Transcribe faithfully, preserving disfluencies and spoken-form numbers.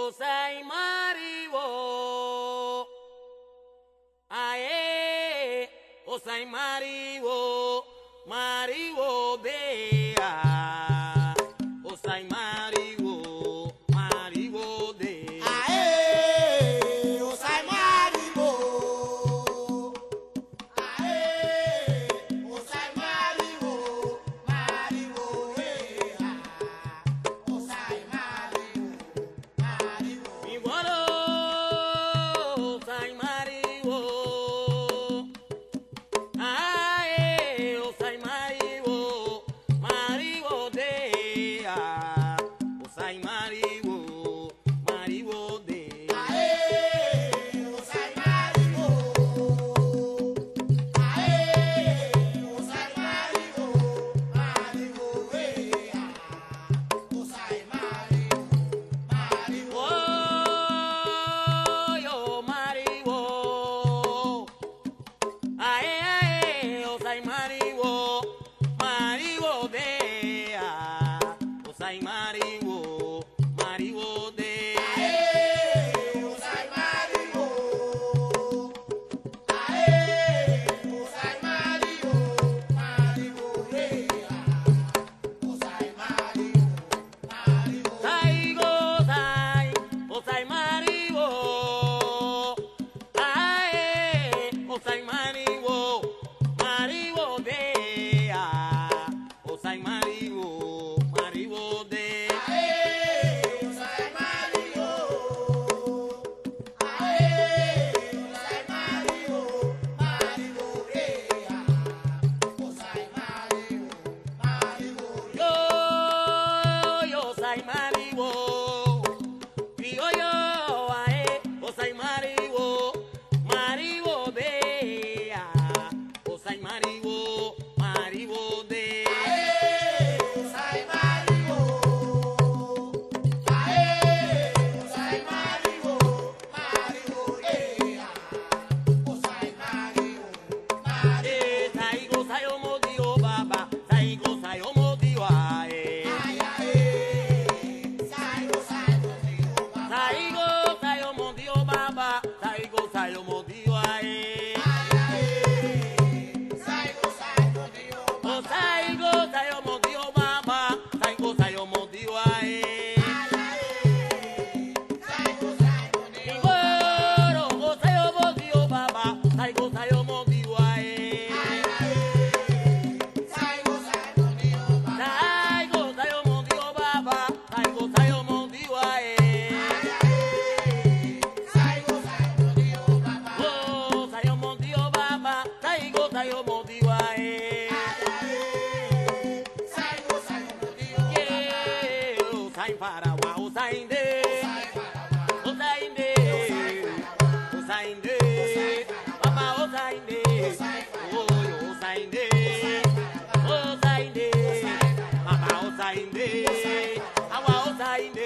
Osai mariwo, ae, osai mariwo, mariwo dea, osai mariwo, mariwo dea. Ae, osai mariwo, ae, osai mariwo, mariwo dea, osai mariwo, mariwo. Igualo, osai mariwo, ae, osai mariwo, mariwo dea, osai mariwo, mariwo dea. Ae, osai mariwo, ae, osai mariwo, mariwo dea, osai mariwo, mariwo. Oh, yo mariwo, ae ae, osai mariwo, mariwo dea, osai mariwo, mariwo dea. Ae, osai mariwo, ae, osai mariwo, mariwo dea, osai mariwo, mariwo. Saigo sai, osai mariwo, ae, osai mariwo, mariwo dea, osai mariwo, mariwo dea. Ae, osai mariwo, ae, osai mariwo, mariwo dea, osai mariwo, mariwo. Yo, yo, sai mariwo, yo, yo, ae, osai mariwo, mariwo dea, osai mariwo, mariwo dea. Ae, osai mariwo, ae, osai mariwo, mariwo dea, osai mariwo, mariwo. Eh, saigo sayo modio baba, saigo sayo modio ae. Ai, ae, saigo, saigo, dio, baba. Saigo sayo modio baba, saigo sayo modio ae. Ai, ae, saigo, saigo, dio, Oh, baba. saigo sayo modio baba, saigo sayo modio ae. Ai, ae, saigo, saigo, dio, Iguoro, oh, sayo modio baba, saigo sayo modio ae. ai, ae, saigo, saigo, dio, baba. Saigo sayo modio baba, saigo sayo modio ae. Ai, ae, saigo, saigo, dio, baba. Oh, sayo modio baba, saigo sayo modio ae. Saigo, saigo, dio, Yeah, oh, sain parawa, oh, sain de. Oh, sain de. Oh, sain de. Papa, oh, sain de. Oh, yo, oh, sain de. Oh, sain de. Papa, oh, sain de. Awa, oh, sain de.